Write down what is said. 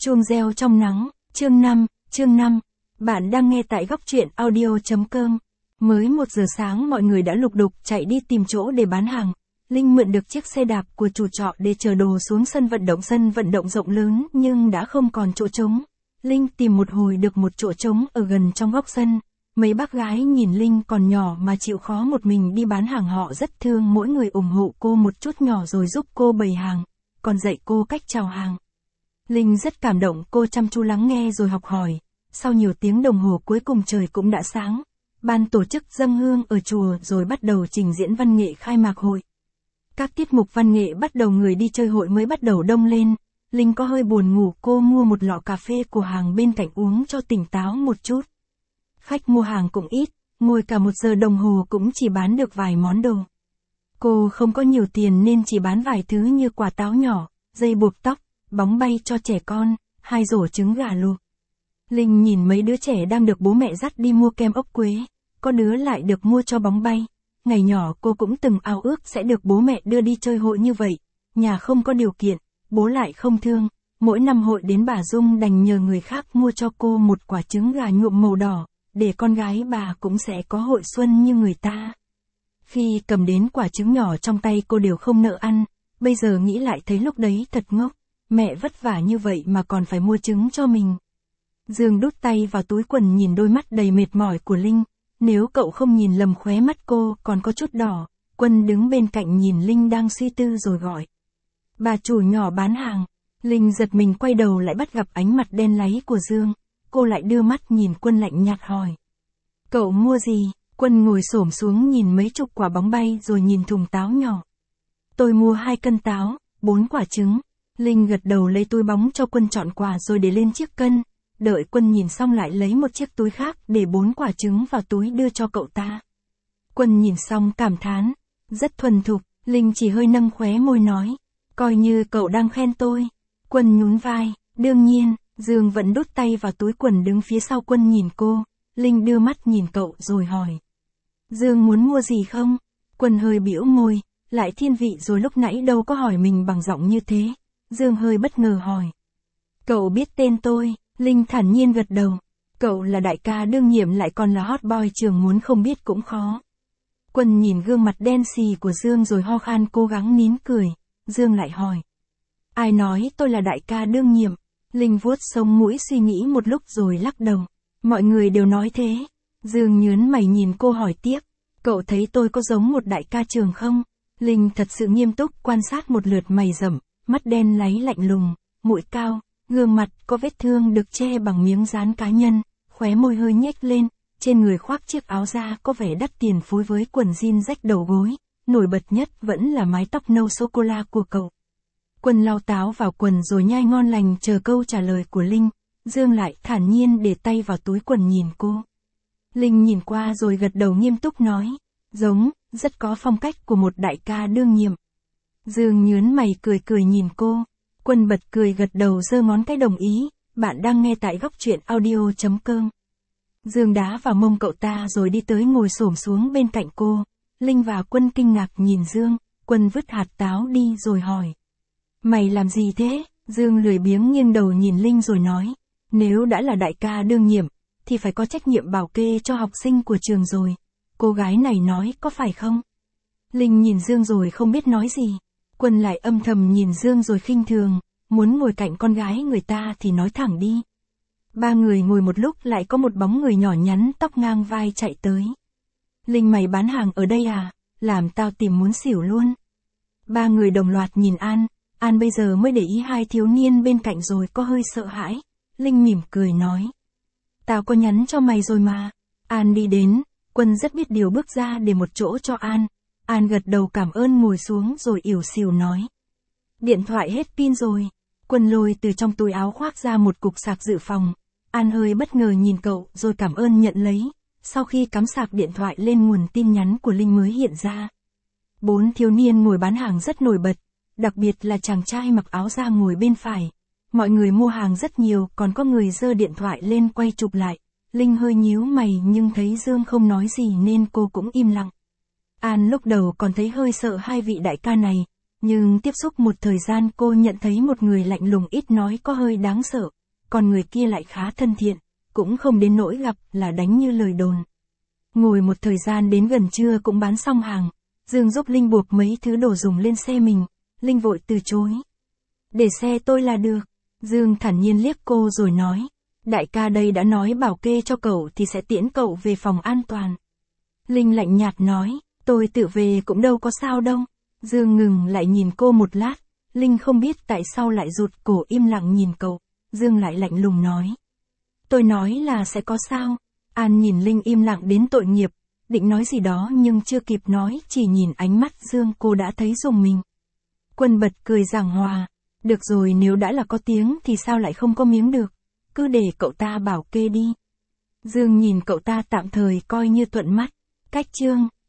Chuông reo trong nắng, chương 5. Bạn đang nghe tại góc truyện audio.com. Mới 1 giờ sáng mọi người đã lục đục chạy đi tìm chỗ để bán hàng. Linh mượn được chiếc xe đạp của chủ trọ để chở đồ xuống sân vận động rộng lớn nhưng đã không còn chỗ trống. Linh tìm một hồi được một chỗ trống ở gần trong góc sân. Mấy bác gái nhìn Linh còn nhỏ mà chịu khó một mình đi bán hàng, họ rất thương mỗi người ủng hộ cô một chút nhỏ rồi giúp cô bày hàng, còn dạy cô cách chào hàng. Linh rất cảm động, cô chăm chú lắng nghe rồi học hỏi. Sau nhiều tiếng đồng hồ cuối cùng trời cũng đã sáng. Ban tổ chức dâng hương ở chùa rồi bắt đầu trình diễn văn nghệ khai mạc hội. Các tiết mục văn nghệ bắt đầu, người đi chơi hội mới bắt đầu đông lên. Linh có hơi buồn ngủ, cô mua một lọ cà phê của hàng bên cạnh uống cho tỉnh táo một chút. Khách mua hàng cũng ít, ngồi cả 1 giờ đồng hồ cũng chỉ bán được vài món đồ. Cô không có nhiều tiền nên chỉ bán vài thứ như quả táo nhỏ, dây buộc tóc, bóng bay cho trẻ con, 2 rổ trứng gà luộc. Linh nhìn mấy đứa trẻ đang được bố mẹ dắt đi mua kem ốc quế, có đứa lại được mua cho bóng bay. Ngày nhỏ cô cũng từng ao ước sẽ được bố mẹ đưa đi chơi hội như vậy. Nhà không có điều kiện, bố lại không thương. Mỗi năm hội đến bà Dung đành nhờ người khác mua cho cô một quả trứng gà nhuộm màu đỏ, để con gái bà cũng sẽ có hội xuân như người ta. Khi cầm đến quả trứng nhỏ trong tay cô đều không nỡ ăn, bây giờ nghĩ lại thấy lúc đấy thật ngốc. Mẹ vất vả như vậy mà còn phải mua trứng cho mình. Dương đút tay vào túi quần nhìn đôi mắt đầy mệt mỏi của Linh. Nếu cậu không nhìn lầm khóe mắt cô còn có chút đỏ. Quân đứng bên cạnh nhìn Linh đang suy tư rồi gọi. Bà chủ nhỏ bán hàng. Linh giật mình quay đầu lại bắt gặp ánh mặt đen láy của Dương. Cô lại đưa mắt nhìn Quân lạnh nhạt hỏi. Cậu mua gì? Quân ngồi xổm xuống nhìn mấy chục quả bóng bay rồi nhìn thùng táo nhỏ. Tôi mua 2 cân táo, 4 quả trứng. Linh gật đầu lấy túi bóng cho Quân chọn quả rồi để lên chiếc cân. Đợi Quân nhìn xong lại lấy một chiếc túi khác để 4 quả trứng vào túi đưa cho cậu ta. Quân nhìn xong cảm thán. Rất thuần thục. Linh chỉ hơi nâng khóe môi nói. Coi như cậu đang khen tôi. Quân nhún vai. Đương nhiên. Dương vẫn đút tay vào túi quần đứng phía sau Quân nhìn cô. Linh đưa mắt nhìn cậu rồi hỏi. Dương muốn mua gì không? Quân hơi bĩu môi. Lại thiên vị rồi, lúc nãy đâu có hỏi mình bằng giọng như thế. Dương hơi bất ngờ hỏi. Cậu biết tên tôi? Linh thản nhiên gật đầu. Cậu là đại ca đương nhiệm lại còn là hot boy trường, muốn không biết cũng khó. Quân nhìn gương mặt đen xì của Dương rồi ho khan cố gắng nín cười. Dương lại hỏi. Ai nói tôi là đại ca đương nhiệm? Linh vuốt sống mũi suy nghĩ một lúc rồi lắc đầu. Mọi người đều nói thế. Dương nhớn mày nhìn cô hỏi tiếp. Cậu thấy tôi có giống một đại ca trường không? Linh thật sự nghiêm túc quan sát một lượt, mày rậm, mắt đen láy lạnh lùng, mũi cao, gương mặt có vết thương được che bằng miếng dán cá nhân, khóe môi hơi nhếch lên, trên người khoác chiếc áo da có vẻ đắt tiền phối với quần jean rách đầu gối, nổi bật nhất vẫn là mái tóc nâu sô-cô-la của cậu. Quân lau táo vào quần rồi nhai ngon lành chờ câu trả lời của Linh. Dương lại thản nhiên để tay vào túi quần nhìn cô. Linh nhìn qua rồi gật đầu nghiêm túc nói. Giống, rất có phong cách của một đại ca đương nhiệm. Dương nhớn mày cười nhìn cô. Quân bật cười gật đầu giơ ngón cái đồng ý. Bạn đang nghe tại góc truyện audio.com. Dương đá vào mông cậu ta rồi đi tới ngồi xổm xuống bên cạnh cô. Linh và Quân kinh ngạc nhìn Dương. Quân vứt hạt táo đi rồi hỏi. Mày làm gì thế? Dương lười biếng nghiêng đầu nhìn Linh rồi nói. Nếu đã là đại ca đương nhiệm, thì phải có trách nhiệm bảo kê cho học sinh của trường rồi. Cô gái này nói có phải không? Linh nhìn Dương rồi không biết nói gì. Quân lại âm thầm nhìn Dương rồi khinh thường. Muốn ngồi cạnh con gái người ta thì nói thẳng đi. 3 người ngồi một lúc lại có một bóng người nhỏ nhắn tóc ngang vai chạy tới. Linh, mày bán hàng ở đây à? Làm tao tìm muốn xỉu luôn. 3 người đồng loạt nhìn An. An bây giờ mới để ý 2 thiếu niên bên cạnh rồi có hơi sợ hãi. Linh mỉm cười nói. Tao có nhắn cho mày rồi mà. An đi đến. Quân rất biết điều bước ra để một chỗ cho An. An gật đầu cảm ơn ngồi xuống rồi ỉu xìu nói. Điện thoại hết pin rồi. Quân lôi từ trong túi áo khoác ra một cục sạc dự phòng. An hơi bất ngờ nhìn cậu rồi cảm ơn nhận lấy. Sau khi cắm sạc điện thoại lên, nguồn tin nhắn của Linh mới hiện ra. 4 thiếu niên ngồi bán hàng rất nổi bật. Đặc biệt là chàng trai mặc áo da ngồi bên phải. Mọi người mua hàng rất nhiều, còn có người giơ điện thoại lên quay chụp lại. Linh hơi nhíu mày nhưng thấy Dương không nói gì nên cô cũng im lặng. An lúc đầu còn thấy hơi sợ 2 vị đại ca này. Nhưng tiếp xúc một thời gian cô nhận thấy một người lạnh lùng ít nói có hơi đáng sợ, còn người kia lại khá thân thiện, cũng không đến nỗi gặp là đánh như lời đồn. Ngồi một thời gian đến gần trưa cũng bán xong hàng, Dương giúp Linh buộc mấy thứ đồ dùng lên xe mình, Linh vội từ chối. Để xe tôi là được. Dương thản nhiên liếc cô rồi nói, đại ca đây đã nói bảo kê cho cậu thì sẽ tiễn cậu về phòng an toàn. Linh lạnh nhạt nói, tôi tự về cũng đâu có sao đâu. Dương ngừng lại nhìn cô một lát, Linh không biết tại sao lại rụt cổ im lặng nhìn cậu, Dương lại lạnh lùng nói. Tôi nói là sẽ có sao. An nhìn Linh im lặng đến tội nghiệp, định nói gì đó nhưng chưa kịp nói, chỉ nhìn ánh mắt Dương cô đã thấy rùng mình. Quân bật cười giảng hòa, được rồi, nếu đã là có tiếng thì sao lại không có miếng được, cứ để cậu ta bảo kê đi. Dương nhìn cậu ta tạm thời coi như thuận mắt, cách chương.